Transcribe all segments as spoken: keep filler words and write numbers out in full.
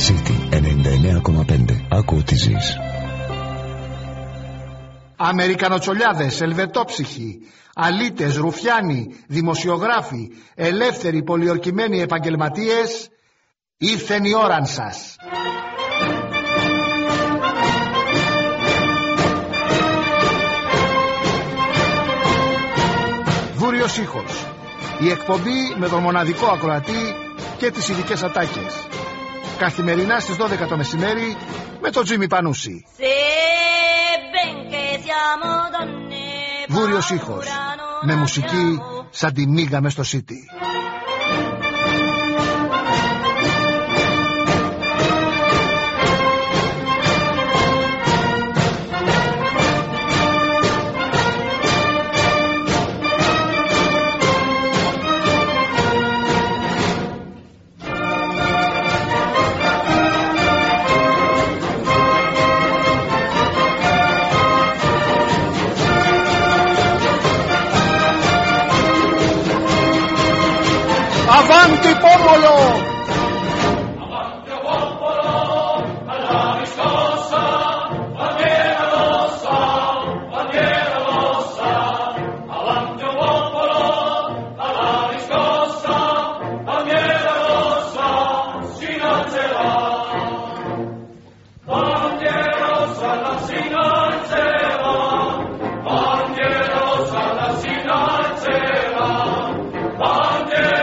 City ενενήντα εννέα κόμμα πέντε. Άκου τι ζεις. Αμερικανοτσολιάδες, ελβετόψυχοι, αλήτες, ρουφιάνοι, δημοσιογράφοι, ελεύθεροι, πολιορκημένοι επαγγελματίες, ήρθεν η ώραν σας. Βούριος ήχος. Η εκπομπή με τον μοναδικό ακροατή και τις ειδικές ατάκες. Καθημερινά στις δώδεκα το μεσημέρι με τον Τζίμι Πανούση. Βούριος ήχος. Με μουσική σαν τη μίγα μες στο Σίτι. Avanti popolo! Avanti popolo, alla riscossa, bandiera rossa, bandiera rossa. Avanti popolo, alla riscossa, bandiera rossa, si innalzerà. Bandiera rossa, la si innalzerà. Bandiera rossa, la si innalzerà. Bandiera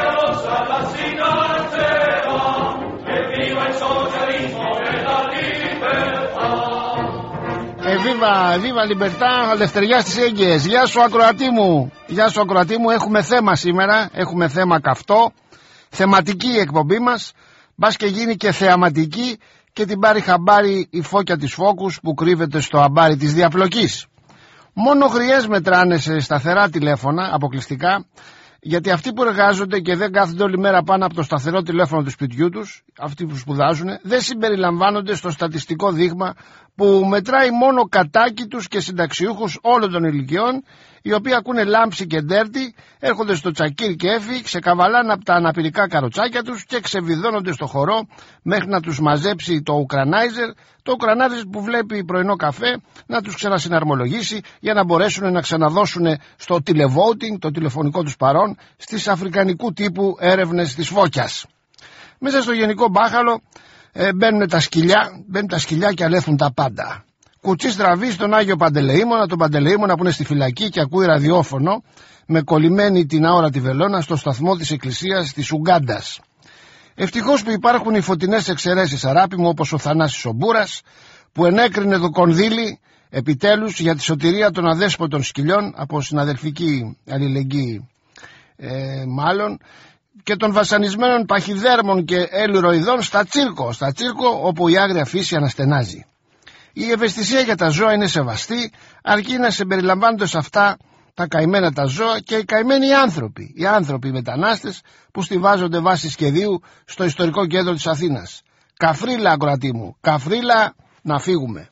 Εβίβα, εβίβα λιμπερτά, ελευθεριά στις έγκυες. Γεια σου ακροατή μου, γεια σου ακροατή μου. Έχουμε θέμα σήμερα, έχουμε θέμα καυτό. Θεματική η εκπομπή μας. Μπας και γίνει και θεαματική και την πάρει χαμπάρι η φώκια της φόκους που κρύβεται στο αμπάρι της διαπλοκής. Μόνο γριές μετράνε σε σταθερά τηλέφωνα, αποκλειστικά. Γιατί αυτοί που εργάζονται και δεν κάθονται όλη μέρα πάνω από το σταθερό τηλέφωνο του σπιτιού τους, αυτοί που σπουδάζουν, δεν συμπεριλαμβάνονται στο στατιστικό δείγμα που μετράει μόνο κατάκητους και συνταξιούχους όλων των ηλικιών, οι οποίοι ακούνε λάμψη και ντέρτι, έρχονται στο τσακίρ και έφη, ξεκαβαλάνε από τα αναπηρικά καροτσάκια τους και ξεβιδώνονται στο χορό μέχρι να τους μαζέψει το Ουκρανάιζερ, το Ουκρανάιζερ που βλέπει πρωινό καφέ, να τους ξανασυναρμολογήσει για να μπορέσουν να ξαναδώσουν στο τηλεβόουτινγκ, το τηλεφωνικό τους παρόν, στις αφρικανικού τύπου έρευνες της φώκιας. Μέσα στο γενικό μπάχαλο ε, μπαίνουν τα σκυλιά, μπαίνουν τα σκυλιά και αλέθουν τα πάντα. Κουτσί στραβή στον Άγιο Παντελεήμονα, τον Παντελεήμονα που είναι στη φυλακή και ακούει ραδιόφωνο με κολλημένη την αόρατη βελόνα στο σταθμό της εκκλησίας της Ουγκάντας. Ευτυχώς που υπάρχουν οι φωτεινές εξαιρέσεις, αράπη μου, όπως ο Θανάσης ο Μπούρας, που ενέκρινε το κονδύλι επιτέλους για τη σωτηρία των αδέσποτων σκυλιών από συναδελφική αλληλεγγύη ε, μάλλον, και των βασανισμένων παχυδέρμων και ελουροειδών στα τσίρκο, στα τσίρκο όπου η άγρια φύση αναστενάζει. Η ευαισθησία για τα ζώα είναι σεβαστή, αρκεί να συμπεριλαμβάνονται σε αυτά τα καημένα τα ζώα και οι καημένοι άνθρωποι, οι άνθρωποι οι μετανάστες που στιβάζονται βάσει σχεδίου στο ιστορικό κέντρο της Αθήνας. Καφρίλα, ακροατή μου, καφρίλα, να φύγουμε.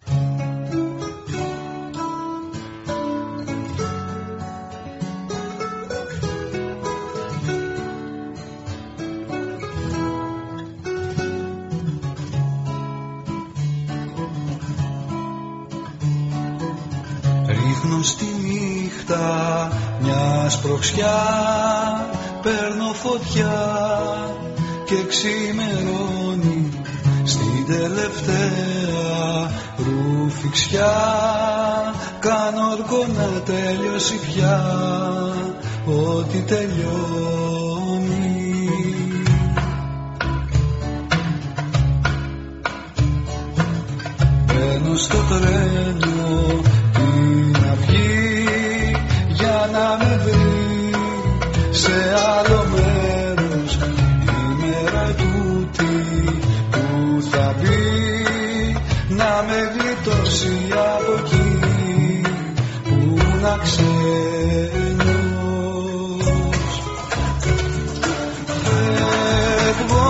Ρίχνω στη νύχτα μια σπρωξιά, παίρνω φωτιά και ξημερώνει στην τελευταία ρουφιξιά. Κάνω όρκο να τελειώσει πια ό,τι τελειώνει. Μπαίνω στο τρένο την αυγή για να με βρει σε άλλο μέρος η μέρα τούτη που θα μπει, να με γλιτώσει από εκεί που να ξένος. Φεύγω,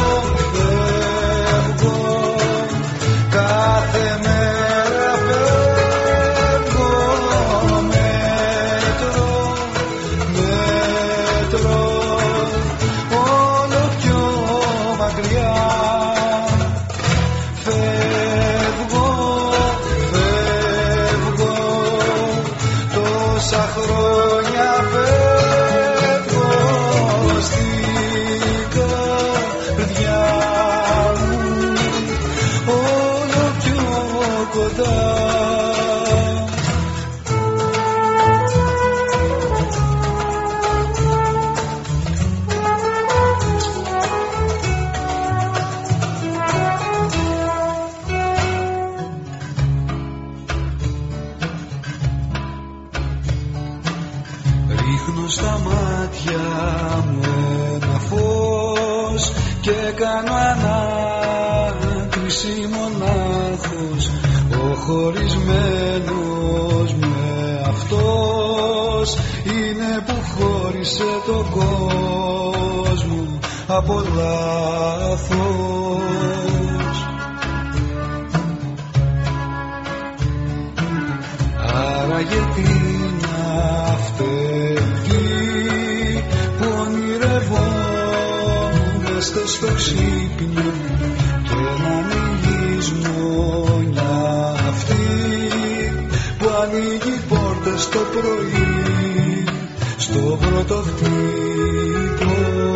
φεύγω κάθε μέρα, φεύγω, μέτρο, μέτρο, όλο πιο μακριά. κάνω ανάκριση μονάχος, ο χωρισμένος με αυτός είναι που χώρισε τον κόσμο από λάθος. Άρα γιατί να φταίει που ονειρευόμαστε στο ξύπνιο και να μιλείς μονιά αυτή που ανοίγει πόρτες το πρωί στο πρώτο χτύπο.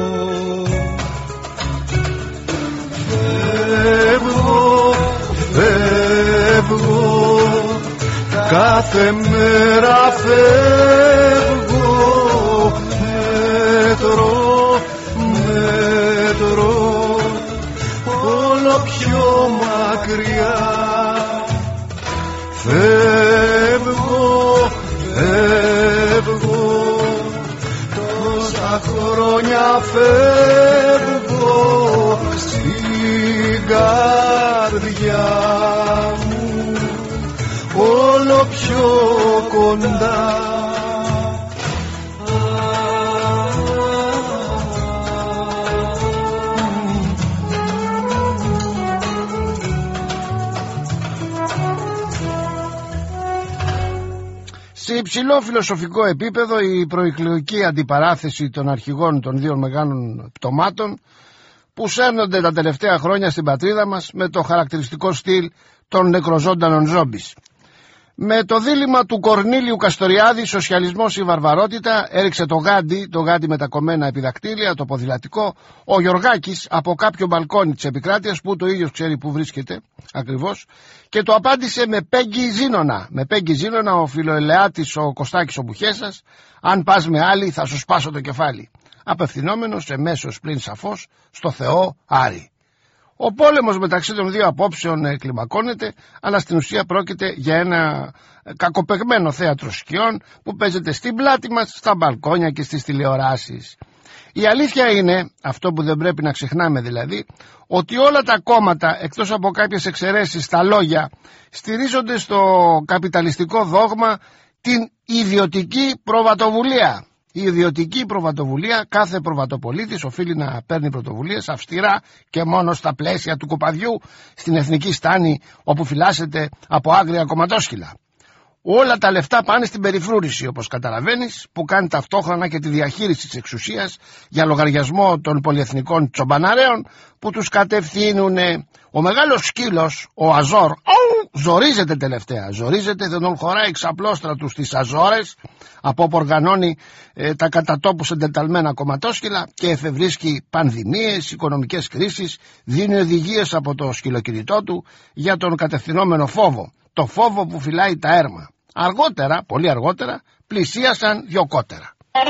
Φεύγω, φεύγω, κάθε μέρα φεύγω, μέτρο, μέτρο, όλο πιο μακριά. Φεύγω, φεύγω, τόσα χρόνια φεύγω στην καρδιά μου, όλο πιο κοντά. Σε υψηλό φιλοσοφικό επίπεδο η προεκλογική αντιπαράθεση των αρχηγών των δύο μεγάλων πτωμάτων που σέρνονται τα τελευταία χρόνια στην πατρίδα μας με το χαρακτηριστικό στυλ των νεκροζώντανων ζόμπις. Με το δίλημμα του Κορνήλιου Καστοριάδη, σοσιαλισμός ή βαρβαρότητα, έριξε το γάντι, το γάντι με τα κομμένα επιδακτήλια, το ποδηλατικό, ο Γιωργάκης από κάποιο μπαλκόνι της επικράτειας που το ίδιος ξέρει που βρίσκεται ακριβώς, και το απάντησε με Πέγγι Ζήνονα. Με Πέγγι Ζήνονα ο φιλοελεάτης ο Κωστάκης ο Μπουχέσας, αν πας με άλλη θα σου σπάσω το κεφάλι. Απευθυνόμενος εμέσως πλην σαφώς στο Θεό Άρη. Ο πόλεμος μεταξύ των δύο απόψεων κλιμακώνεται, αλλά στην ουσία πρόκειται για ένα κακοπεγμένο θέατρο σκιών που παίζεται στην πλάτη μας, στα μπαλκόνια και στις τηλεοράσεις. Η αλήθεια είναι, αυτό που δεν πρέπει να ξεχνάμε δηλαδή, ότι όλα τα κόμματα, εκτός από κάποιες εξαιρέσεις στα λόγια, στηρίζονται στο καπιταλιστικό δόγμα την ιδιωτική προβατοβουλία. Η ιδιωτική προβατοβουλία, κάθε προβατοπολίτης οφείλει να παίρνει πρωτοβουλίες αυστηρά και μόνο στα πλαίσια του κοπαδιού στην εθνική στάνη όπου φυλάσσεται από άγρια κομματόσκυλα. Όλα τα λεφτά πάνε στην περιφρούρηση, όπως καταλαβαίνεις, που κάνει ταυτόχρονα και τη διαχείριση της εξουσίας για λογαριασμό των πολυεθνικών τσομπαναρέων που τους κατευθύνουν. Ο μεγάλος σκύλος, ο Αζόρ, ο, ζορίζεται τελευταία, ζορίζεται, δεν τον χωράει ξαπλώστρα του στις Αζόρες, από όπου οργανώνει ε, τα κατά τόπους εντεταλμένα κομματόσκυλα και εφευρίσκει πανδημίες, οικονομικές κρίσεις, δίνει οδηγίες από το σκυλοκινητό του για τον κατευθυνόμενο φόβο, το φόβο που φυλάει τα έρμα. Αργότερα, πολύ αργότερα, πλησίασαν δυο κότερα.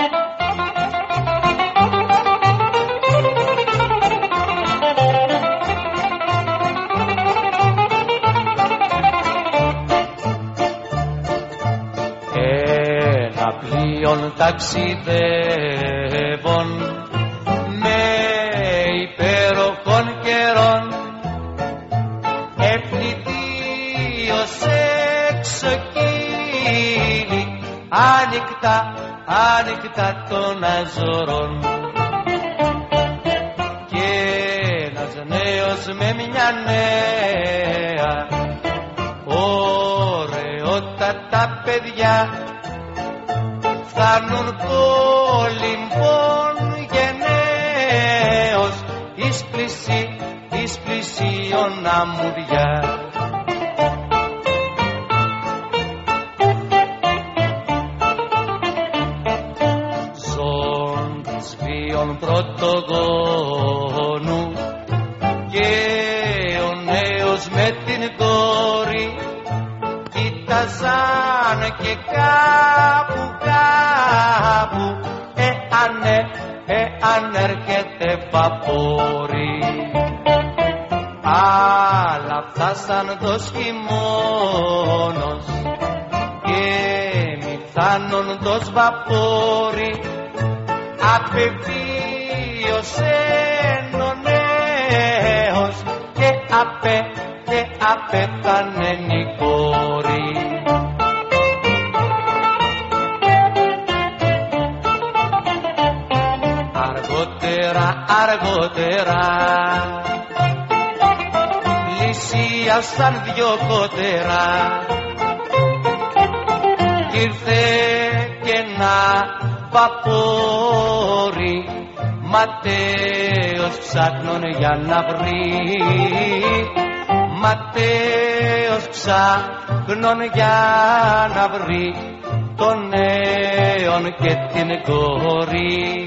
Ένα πλοίον ταξιδεύων με υπέροχων καιρών ευνηδίωσε εξοκύλι άνοιχτα, άνοιχτα των Αζωρών και ένας νέος με μια νέα ωραιότατα παιδιά φτάνουν κολυμπών γενναίος εις πλησί, εις πλησίον αμμουδιά. Ζώντας βίων πρωτογόνου και ο νέος με την κόρη κοίταζαν και κάπου κάπου εάν, εάν έρχεται βαπόρι. Αλλά φτάσαν το χειμώνος και μη φτάνουν το βαπόρι απεβίωσε ο νέος απέ και απέθανε η κόρη. Αργότερα, αργότερα πλησίασαν δυο κότερα. Ήρθε και ένα βαπόρι, Ματέος ψάχνον για να βρει. Ματέος ψάχνον για να βρει τον νέον και την κόρη.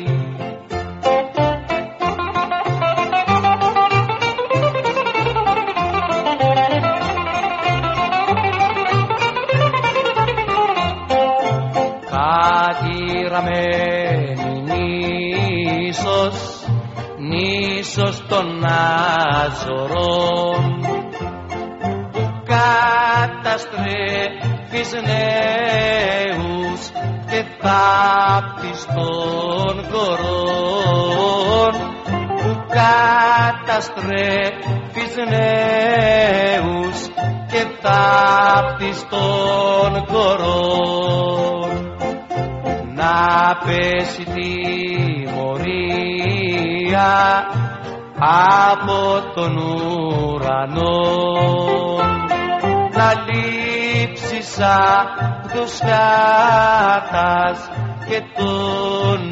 Κατηραμένη νήσος, νήσος των Αζωρών, που καταστρέφεις νέους και θάπτεις των κορών, που καταστρέφεις νέους και θάπτεις των κορών. Να πέσει τιμωρία από τον ουρανό, να λείψει απ' τους χάτας και των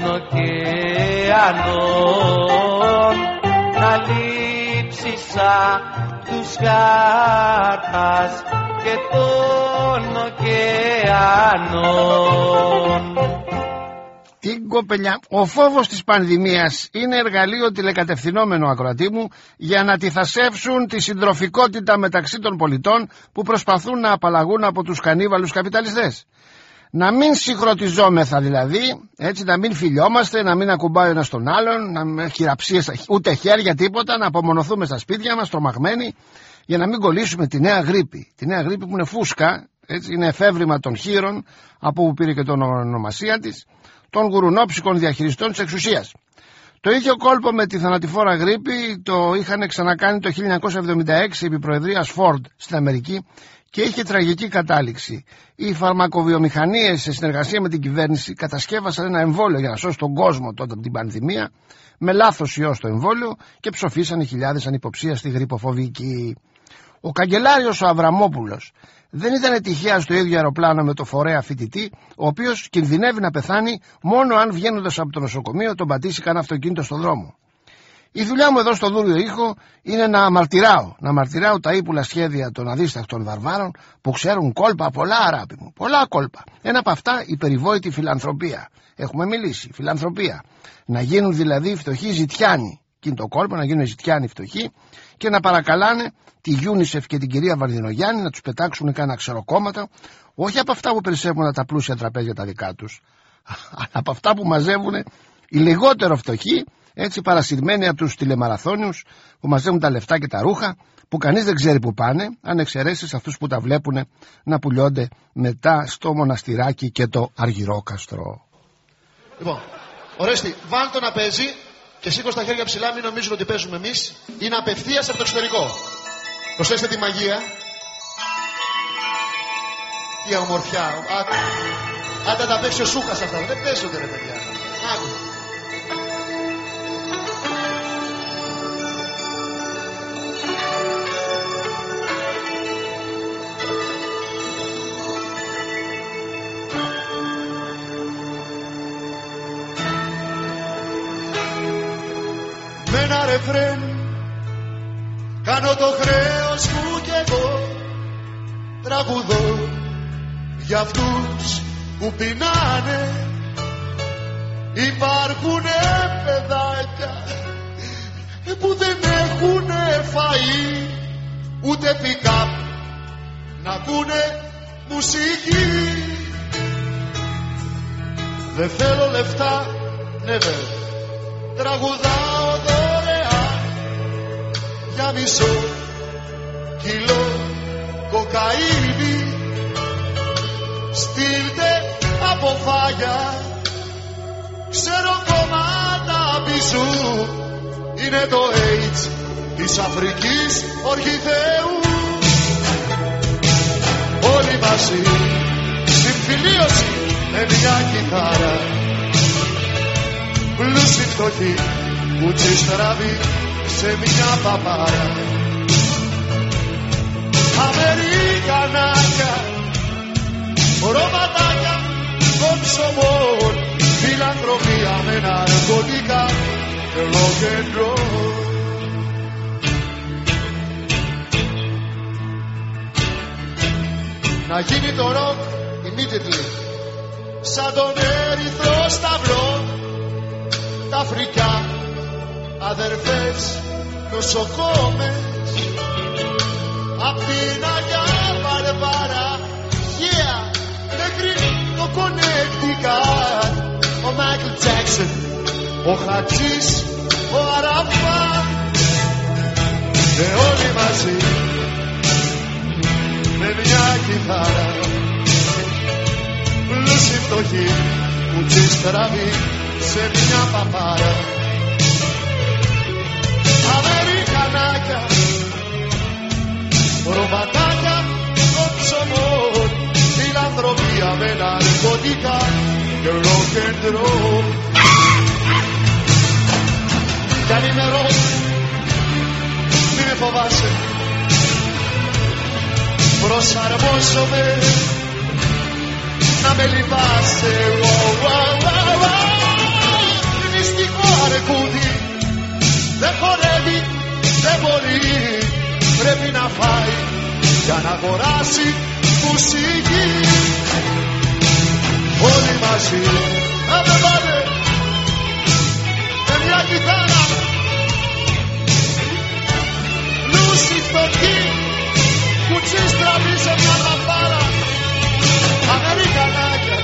ωκεανών, να λείψει απ' τους χάτας και των ωκεανών. Την κοπελιά. Ο φόβος της πανδημίας είναι εργαλείο τηλεκατευθυνόμενο, ακροατή μου, για να τυθασεύσουν τη συντροφικότητα μεταξύ των πολιτών που προσπαθούν να απαλλαγούν από τους κανίβαλους καπιταλιστές. Να μην συγχρονιζόμεθα δηλαδή, έτσι, να μην φιλιόμαστε, να μην ακουμπάει ο ένας τον άλλον, να μην χειραψίες, ούτε χέρια, τίποτα, να απομονωθούμε στα σπίτια μας τρομαγμένοι, για να μην κολλήσουμε τη νέα γρίπη. Τη νέα γρίπη που είναι φούσκα, έτσι, είναι εφεύρημα των χείρων, από όπου πήρε και την ονομασία της, των γουρουνόψικων διαχειριστών της εξουσίας. Το ίδιο κόλπο με τη θανατηφόρα γρίπη το είχαν ξανακάνει το χίλια εννιακόσια εβδομήντα έξι επί προεδρίας Φόρντ στην Αμερική και είχε τραγική κατάληξη. Οι φαρμακοβιομηχανίες σε συνεργασία με την κυβέρνηση κατασκεύασαν ένα εμβόλιο για να σώσει τον κόσμο τότε από την πανδημία, με λάθος ιό στο εμβόλιο, και ψοφήσαν οι χιλιάδες ανυποψία στη γρυποφοβική. Ο καγκελάριος ο Αβραμόπουλος δεν ήταν τυχαία στο ίδιο αεροπλάνο με το φορέα φοιτητή, ο οποίος κινδυνεύει να πεθάνει μόνο αν βγαίνοντας από το νοσοκομείο τον πατήσει κανένα αυτοκίνητο στον δρόμο. Η δουλειά μου εδώ στο Δούριο Ήχο είναι να μαρτυράω, να μαρτυράω τα ύπουλα σχέδια των αδίστακτων βαρβάρων που ξέρουν κόλπα πολλά, αράπη μου, πολλά κόλπα. Ένα από αυτά η περιβόητη φιλανθρωπία. Έχουμε μιλήσει, φιλανθρωπία. Να γίνουν δηλαδή οι φτωχοί ζητιάνοι. Και είναι το κόλπο, να γίνουν ζητιάνοι φτωχοί και να παρακαλάνε τη UNICEF και την κυρία Βαρδινογιάννη να τους πετάξουν κάνα ξεροκόμματα, όχι από αυτά που περισσεύουν τα πλούσια τραπέζια τα δικά τους, αλλά από αυτά που μαζεύουν οι λιγότερο φτωχοί, έτσι παρασυρμένοι από τους τηλεμαραθώνιους που μαζεύουν τα λεφτά και τα ρούχα, που κανείς δεν ξέρει που πάνε, αν εξαιρέσεις αυτούς που τα βλέπουν να πουλιώνται μετά στο μοναστηράκι και το αργυρόκαστρο. Λοιπόν, Ορέστη, βάλ το να παίζει και σήκω στα χέρια ψηλά, μην νομίζουν ότι παίζουμε εμείς. Είναι απευθείας από το εξωτερικό. Προσθέστε τη μαγεία. Τι ομορφιά. Άντε τα παίξει ο Σούκας αυτά. Δεν παίζονται ρε παιδιά. Άκου. Με ένα ρεφρέν κάνω το χρέος μου κι εγώ, τραγουδώ για αυτούς που πεινάνε. Υπάρχουνε παιδάκια που δεν έχουνε φαΐ, ούτε pick-up να ακούνε μουσική. Δεν θέλω λεφτά, never. Τραγουδάω δωρεάν για μισό κιλό κοκαίνη. Στείλτε από φάγια, ξέρω κομμάτα μπιζού. Είναι το έιτς, η της Αφρικής Ορχιδέου. Όλοι μαζί συμφιλίωση με μια κιθάρα, πλούσιοι φτωχοί κουτσί στραβή σε μια παπάρα. Αμερικανάκια, ρωματάκια των ψωμών, φιλανθρωπία με ναρκωτικά και rock and roll. Να γίνει το rock immediately, σαν τον Ερυθρό Σταυρό, τα φρικιά αδερφές νοσοκόμες, απ' την Αγιά Βαρβάρα, yeah, μέχρι το Connecticut, ο Μάικλ Τζάκσον, ο Χατζής, ο Αραφάτ, και όλοι μαζί με μια κιθάρα, πλούσιοι φτωχοί κουτσί στραβή σε μια παπάρα. Αμερικανάκια, ρωματάκια των ψωμών, φιλανθρωπία με ναρκωτικά και rock and roll. Κι αν είμαι rock, μη με φοβάσαι, προσαρμόζομαι να με λυπάσαι. Μυστικό αρκούδι, δεν χορεύει, δεν μπορεί, πρέπει να φάει για να αγοράσει μουσική. Όλοι μαζί να με πάνε με μια κιθάρα, πλούσιοι φτωχοί κουτσί στραβή σε μια παπάρα. Αμερικανάκια,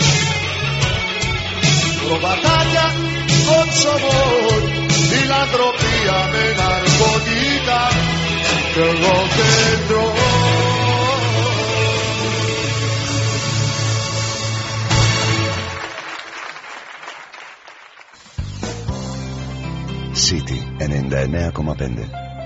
προβατάρια των ψωμών, φιλανθρωπία με ναρκωτικά και rock and roll. City ενενήντα εννέα κόμμα πέντε.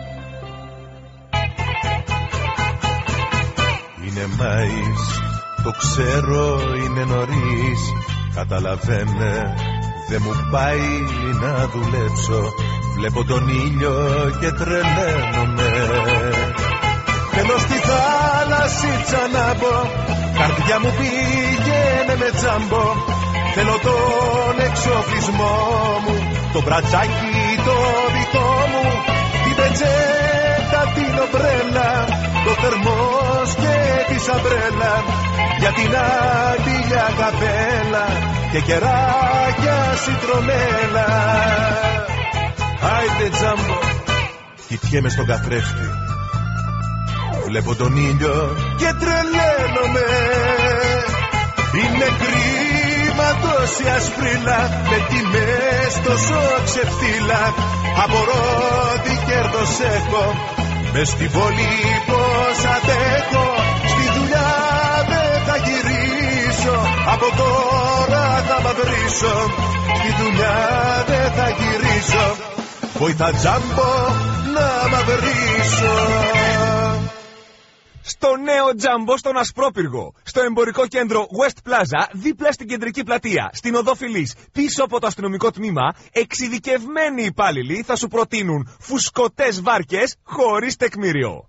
Είναι Μάης, το ξέρω, είναι νωρίς. Καταλαβαίνε, δεν μου πάει να δουλέψω. Βλέπω τον ήλιο και τρελαίνομαι. Θέλω στη θάλασσίτσα να μπω, καρδιά μου πήγαινε με τζάμπο. Θέλω τον εξοπλισμό μου, το μπρατσάκι το δικό μου, την πετσέτα, την ομπρέλα, το θερμός και τη σαμπρέλα, για την άντιλια καπέλα και κεράκια σιτρονέλα. Άιντε τζάμπο, κοιτιέμαι στον καθρέφτη, βλέπω τον ήλιο και τρελαίνομαι. Είναι κρίμα τόση ασπρίλα, με τιμές τόσο ξεφτύλα. Απορώ τι κέρδος έχω, μες στη πόλη πως αντέχω. Στη δουλειά δεν θα γυρίσω, από τώρα θα μαυρίσω. Στη δουλειά δεν θα γυρίσω, βοηθά τζάμπο να μαυρίσω. Στο νέο τζάμπο στον Ασπρόπυργο, στο εμπορικό κέντρο West Plaza, δίπλα στην κεντρική πλατεία, στην Οδό Φυλής, πίσω από το αστυνομικό τμήμα, εξειδικευμένοι υπάλληλοι θα σου προτείνουν φουσκωτές βάρκες χωρίς τεκμήριο.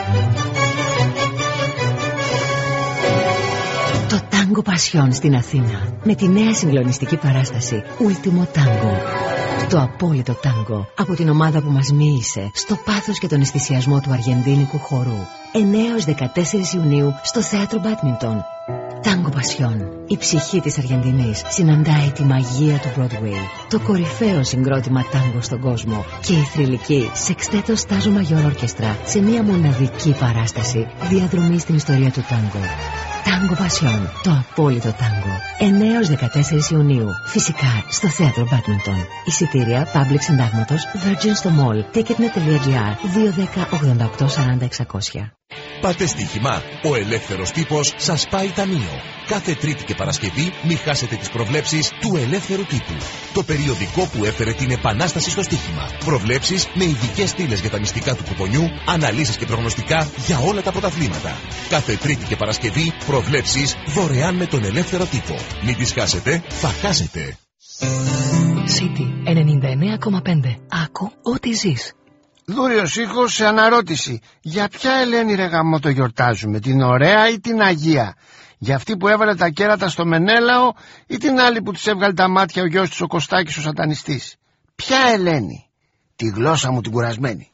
Το Τάγκο Πασιόν στην Αθήνα, με τη νέα συγκλονιστική παράσταση Ultimo Tango. Το απόλυτο τάγκο από την ομάδα που μας μοίησε στο πάθος και τον αισθησιασμό του αργεντίνικου χορού. εννέα έως δεκατέσσερις Ιουνίου στο θέατρο Μπάντμιντον. Τάγκο Πασιόν. Η ψυχή της Αργεντινής συναντάει τη μαγεία του Broadway. Το κορυφαίο συγκρότημα τάγκο στον κόσμο και η θρυλική Σεξτέτο Στάζο Μαγιόρ Ορκεστρά σε μια μοναδική παράσταση διαδρομή στην ιστορία του τάγκο. Τάγκο Πασιόν, το απόλυτο τάγκο. εννέα έως δεκατέσσερις Ιουνίου. Φυσικά στο θέατρο Μπάντμιντον. Εισιτήρια Public Συντάγματος Virgin στο Mall. Ticketnet.gr δύο ένα μηδέν ογδόντα οκτώ σαράντα εξακόσια. Πάτε στοίχημα. Ο ελεύθερος τύπος σας πάει ταμείο. Κάθε Τρίτη και Παρασκευή μη χάσετε τις προβλέψεις του Ελεύθερου Τύπου. Το περιοδικό που έφερε την επανάσταση στο στοίχημα. Προβλέψεις με ειδικές στήλες για τα μυστικά του κουπονιού, αναλύσεις και προγνωστικά για όλα τα πρωταθλήματα. Κάθε Τρίτη και Παρασκευή προβλέψεις δωρεάν με τον Ελεύθερο Τύπο. Μην τις χάσετε, θα χάσετε. City ενενήντα εννέα κόμμα πέντε. Άκου ό,τι ζεις. Δούριος ήχος σε αναρώτηση. Για ποια Ελένη ρε γαμό το γιορτάζουμε, την ωραία ή την Αγία? Για αυτή που έβαλε τα κέρατα στο Μενέλαο ή την άλλη που της έβγαλε τα μάτια ο γιος της ο Κωστάκης ο σατανιστής? Ποια Ελένη? Τη γλώσσα μου την κουρασμένη.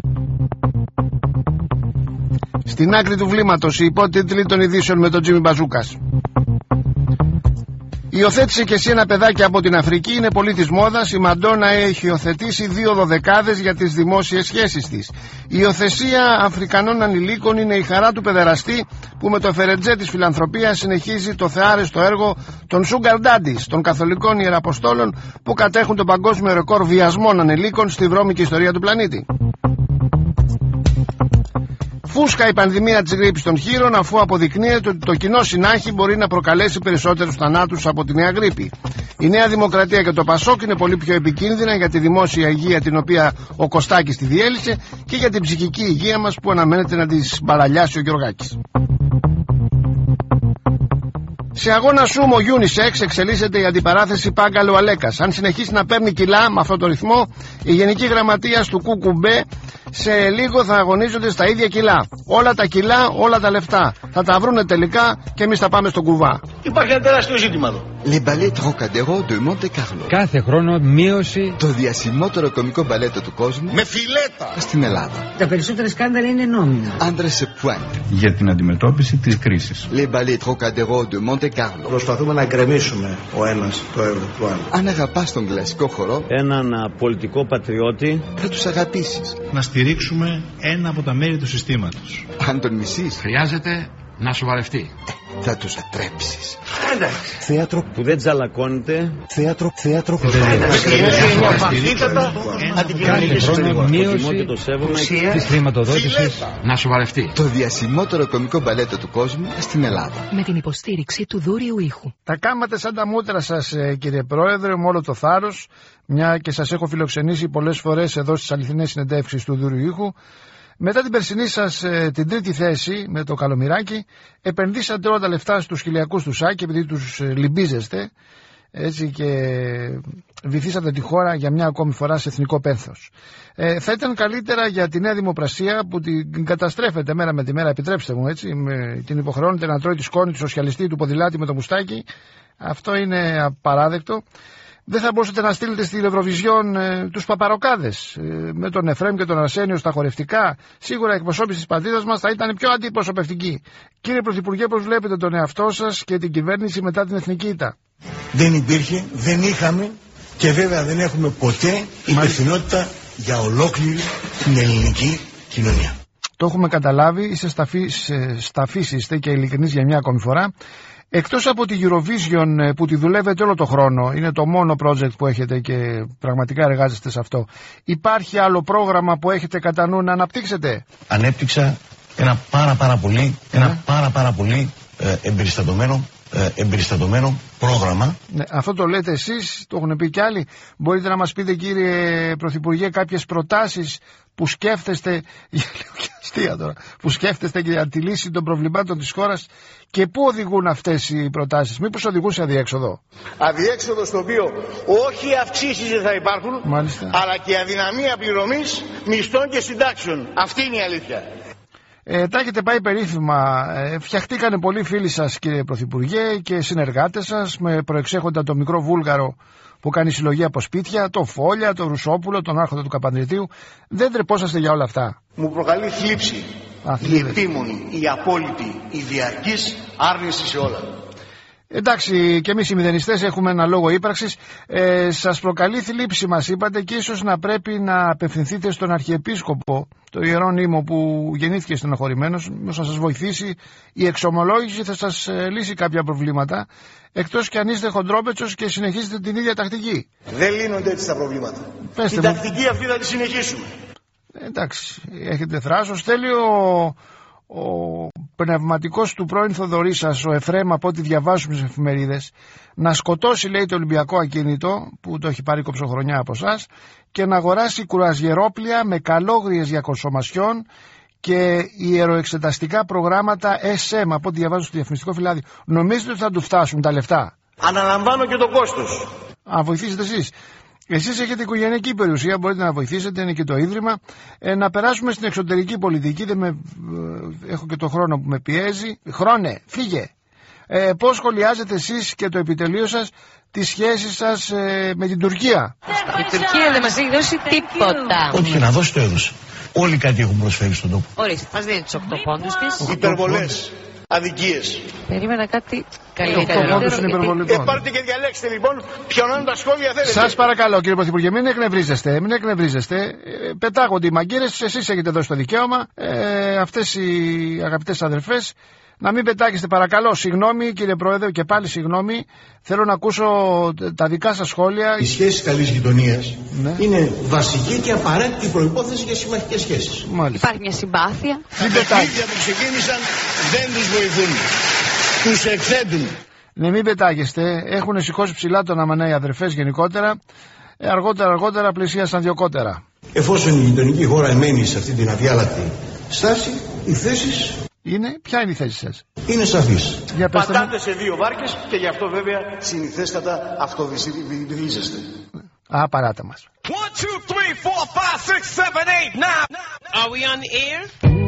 Στην άκρη του βλήματος οι υπότιτλοι των ειδήσεων με τον Τζίμι Μπαζούκας. Υιοθέτησε και εσύ ένα παιδάκι από την Αφρική, είναι πολύ της μόδας. Η Μαντόνα έχει υιοθετήσει δύο δωδεκάδες για τις δημόσιες σχέσεις της. Η υιοθεσία Αφρικανών ανηλίκων είναι η χαρά του παιδεραστή που με το φερετζέ της φιλανθρωπίας συνεχίζει το θεάρεστο έργο των Sugar Daddies, των καθολικών ιεραποστόλων που κατέχουν τον παγκόσμιο ρεκόρ βιασμών ανηλίκων στη βρώμικη ιστορία του πλανήτη. Φούσκα η πανδημία της γρίπης των χείρων, αφού αποδεικνύεται ότι το κοινό συνάχη μπορεί να προκαλέσει περισσότερους θανάτους από τη νέα γρίπη. Η Νέα Δημοκρατία και το Πασόκ είναι πολύ πιο επικίνδυνα για τη δημόσια υγεία την οποία ο Κωστάκης τη διέλυσε και για την ψυχική υγεία μας που αναμένεται να της μπαραλιάσει ο Γιωργάκης. Σε αγώνα σούμο Unisex εξελίσσεται η αντιπαράθεση Πάγκαλο Αλέκας. Αν συνεχίσει να παίρνει κιλά με αυτό το ρυθμό, η Γενική Γραμματείας του Κουκουμπέ σε λίγο θα αγωνίζονται στα ίδια κιλά. Όλα τα κιλά, όλα τα λεφτά. Θα τα βρούνε τελικά και εμείς θα πάμε στον κουβά. Υπάρχει ένα τεράστιο ζήτημα εδώ. Les ballets Trocadéro de Monte Carlo. Κάθε χρόνο μείωση. Το διασημότερο κομικό μπαλέτο του κόσμου. Με φιλέτα. Στην Ελλάδα. Τα περισσότερα σκάνδαλα είναι νόμιμα. Άντρες σε pointe. Για την αντιμετώπιση της κρίσης. Les ballets Trocadéro de Monte Carlo. Προσπαθούμε να γκρεμίσουμε ο ένας το έργο του άλλου. Αν αγαπάς τον κλασικό χορό, έναν πολιτικό πατριώτη, θα τους αγαπήσεις. Να στηρίξουμε ένα από τα μέρη του συστήματος. Αν τον μισείς, χρειάζεται να σοβαρευτεί. Θα τους ατρέψεις. Θέατρο που δεν τζαλακώνεται. Θέατρο, θέατρο που δεν μείωση της χρηματοδότησης. Να σοβαρευτεί. Το διασημότερο κομικό μπαλέτο του κόσμου στην Ελλάδα. Με την υποστήριξη του Δούριου Ήχου. Τα κάματε σαν τα μούτρα σας, κύριε Πρόεδρε, με όλο το θάρρος, μια και σας έχω φιλοξενήσει πολλές φορές εδώ στις αληθινές συνεντεύξεις του Δούριου Ήχου. Μετά την περσινή σας ε, την τρίτη θέση με το Καλομηράκι, επενδύσατε όλα τα λεφτά στους χιλιακούς του ΣΑΚ επειδή τους ε, λυμπίζεστε, έτσι, και βυθίσατε τη χώρα για μια ακόμη φορά σε εθνικό πένθος. Ε, θα ήταν καλύτερα για τη Νέα Δημοπρασία που την καταστρέφεται μέρα με τη μέρα, επιτρέψτε μου, έτσι, με, την υποχρεώνεται να τρώει τη σκόνη του σοσιαλιστή του ποδηλάτη με το μουστάκι. Αυτό είναι απαράδεκτο. Δεν θα μπορούσατε να στείλετε στη Ευρωβιζιόν ε, τους παπαροκάδες ε, με τον Εφραίμ και τον Αρσένιο στα χορευτικά. Σίγουρα η εκπροσώπηση της πατρίδας μας θα ήταν πιο αντιπροσωπευτική. Κύριε Πρωθυπουργέ, πώς βλέπετε τον εαυτό σας και την κυβέρνηση μετά την εθνική ήττα? Δεν υπήρχε, δεν είχαμε και βέβαια δεν έχουμε ποτέ υπευθυνότητα για ολόκληρη την ελληνική κοινωνία. Το έχουμε καταλάβει, είστε σταφείς, σταφείς είστε και ειλικρινείς για μια ακόμη φορά. Εκτός από τη Eurovision που τη δουλεύετε όλο το χρόνο, είναι το μόνο project που έχετε και πραγματικά εργάζεστε σε αυτό, υπάρχει άλλο πρόγραμμα που έχετε κατά νου να αναπτύξετε? Ανέπτυξα ένα πάρα πάρα πολύ, ένα ναι. πάρα πάρα πολύ ε, εμπεριστατωμένο, ε, εμπεριστατωμένο πρόγραμμα. Ναι, αυτό το λέτε εσείς, το έχουν πει κι άλλοι. Μπορείτε να μας πείτε, κύριε Πρωθυπουργέ, κάποιες προτάσεις που σκέφτεστε, αστεία τώρα, που σκέφτεστε για τη λύση των προβλημάτων της χώρας και πού οδηγούν αυτές οι προτάσεις? Μήπως οδηγούν σε αδιέξοδο? Αδιέξοδο στο οποίο όχι αυξήσεις δεν θα υπάρχουν, μάλιστα, αλλά και αδυναμία πληρωμής μισθών και συντάξεων. Αυτή είναι η αλήθεια. Ε, τα έχετε πάει περίφημα. Ε, φτιαχτήκανε πολλοί φίλοι σας, κύριε Πρωθυπουργέ, και συνεργάτες σας, με προεξέχοντα το μικρό Βούλγαρο που κάνει συλλογή από σπίτια, το Φόλια, το Ρουσόπουλο, τον άρχοντα του Καπανδριτίου. Δεν τρεπόσαστε για όλα αυτά? Μου προκαλεί θλίψη η επίμονη, η απόλυτη, η διαρκής άρνηση σε όλα. Εντάξει, και εμείς οι μηδενιστές έχουμε ένα λόγο ύπαρξης. Ε, σας προκαλεί θλίψη, μας είπατε, και ίσως να πρέπει να απευθυνθείτε στον Αρχιεπίσκοπο, το Ιερό Νήμο που γεννήθηκε στενοχωρημένος, να σας βοηθήσει. Η εξομολόγηση θα σας ε, λύσει κάποια προβλήματα, εκτός και αν είστε χοντρόπετσος και συνεχίζετε την ίδια τακτική. Δεν λύνονται έτσι τα προβλήματα. Πέστε την μου. τακτική αυτή θα τη συνεχίσουμε. Εντάξει, έχετε θράσος. Θέλει ο, ο πνευματικός του πρώην Θοδωρήσας, ο Εφραίμ, από ό,τι διαβάζουμε στις εφημερίδες, να σκοτώσει, λέει, το Ολυμπιακό ακίνητο που το έχει πάρει κοψοχρονιά από εσάς και να αγοράσει κουραζιερόπλια με καλόγριες για κονσομασιόν και ιεροεξεταστικά προγράμματα ες εμ, από ό,τι διαβάζω στο διαφημιστικό φυλάδι. Νομίζετε ότι θα του φτάσουν τα λεφτά? Αναλαμβάνω και το κόστος. Α, βοηθήσετε εσείς. Εσείς έχετε οικογενειακή περιουσία, μπορείτε να βοηθήσετε, είναι και το Ίδρυμα. Ε, να περάσουμε στην εξωτερική πολιτική. Δεν με, ε, έχω και το χρόνο που με πιέζει. Χρόνε, φύγε. Ε, πώς σχολιάζετε εσείς και το επιτελείο σας τις σχέσεις σας ε, με την Τουρκία? Η Τουρκία δεν μας έχει δώσει τίποτα. Ό,τι και να δώσει το έδωσε. Όλοι κάτι έχουν προσφέρει στον τόπο. Ορίστε, μας δίνει τους οκτώ πόντους της. Υπερβολές, αδικίες. Περίμενα κάτι καλύτερο. Ε, πάρτε και διαλέξτε λοιπόν ποιον τα σχόλια θέλετε. Σας παρακαλώ, κύριε Πρωθυπουργέ, μην εκνευρίζεστε, μην εκνευρίζεστε. Ε, πετάγονται οι μαγκύρες, εσείς έχετε δώσει το δικαίωμα. Ε, αυτές οι αγαπητές αδερφές, να μην πετάγεστε, παρακαλώ. Συγγνώμη, κύριε Πρόεδρε, και πάλι συγγνώμη. Θέλω να ακούσω τα δικά σας σχόλια. Οι σχέσεις καλής γειτονίας, ναι, είναι βασική και απαραίτητη προϋπόθεση για συμμαχικές σχέσεις. Μάλιστα. Υπάρχει μια συμπάθεια. Τα παιχνίδια που ξεκίνησαν δεν τους βοηθούν. Τους εκθέτουν. Ναι, μην πετάγεστε. Έχουν σηκώσει ψηλά τον αμανά οι αδερφές γενικότερα. Ε, αργότερα, αργότερα πλησίασαν διωκότερα. Εφόσον η γειτονική χώρα εμένει σε αυτή την αδιάλακτη στάση, οι θέσεις είναι. Ποια είναι η θέση σας? Είναι σαφής. Πατάτε σε δύο βάρκες και γι' αυτό βέβαια συνηθέστατα αυτοδυσιλίζεστε. Α, παράτα μας. one, two, three, four, five, six, seven, eight, nine. Are we on the air?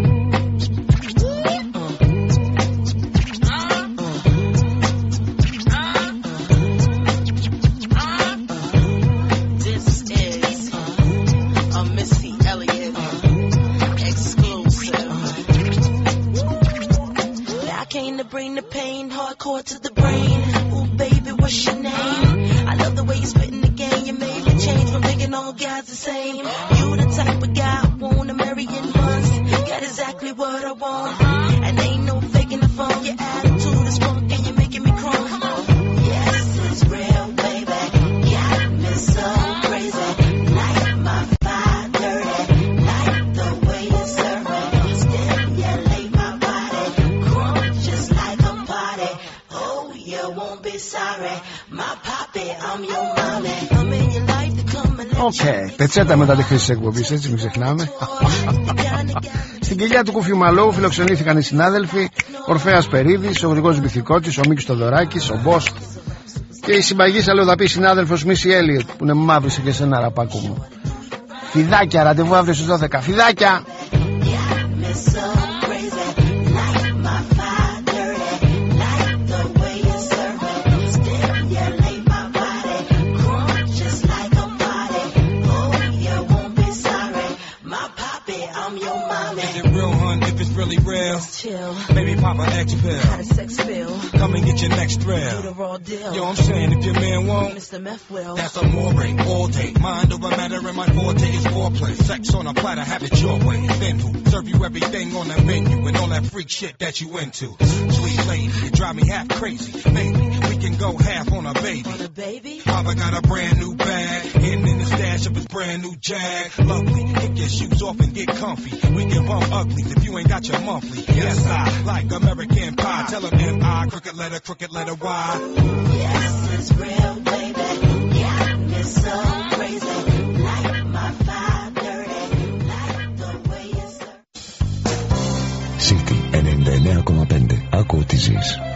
Bring the pain hardcore to the brain. Ooh, baby, what's your name? I love the way you spitting the game. You made me change from thinking all guys the same. You the type of guy I wanna marry in months. Got exactly what I want. And ain't no faking the phone. Your attitude is funk and you're making me crawl. Yes, it's real, baby. Got me so crazy. Like my fire dirty. Like the way you serve me. Stimulate my body. Crunk just like a party. Oh, you won't be sorry. My poppy, I'm your mommy. I'm in your life to come and let Οκ, okay. Πετσέτα μετά τη χρήση της εκπομπής, έτσι μην ξεχνάμε. Στην κοιλιά του Κούφιου Μαλώου φιλοξενήθηκαν οι συνάδελφοι Ορφέας Περίδης, ο Γρηγόρης Μπιθικότης, ο Μίκης Τοδωράκης, ο Μπόστ και η συμπαγής αλλοδαπή συνάδελφος Μίση Έλιοτ, που είναι μαύρησε και σε ένα ραπάκου μου. Φιδάκια, ραντεβού αύριο στις δώδεκα. Φιδάκια! Really real. Chill. Baby, pop an X pill. How the sex feel? Come and get your next thrill. Do the raw deal. Yo, I'm saying if your man won't, Mister Meth will. That's a more all day. Mind over matter, and my forte is foreplay. Sex on a platter, have it your way. Then who serve you everything on the menu and all that freak shit that you into? Sweet lady, you drive me half crazy. Maybe we can go half on a baby. On a baby? Papa got a brand new bag, hidden in the stash of his brand new Jag. Lovely, kick your shoes off and get comfy. We can bump uglies if you ain't got your monthly. Yes, I like American Pie. Tell them M I, crooked letter, crooked letter Y. Yes, it's real, baby. Got me so crazy. Like my fire dirty. Like the way you serve. City ενενήντα εννέα κόμμα πέντε. Άκου ότι ζεις.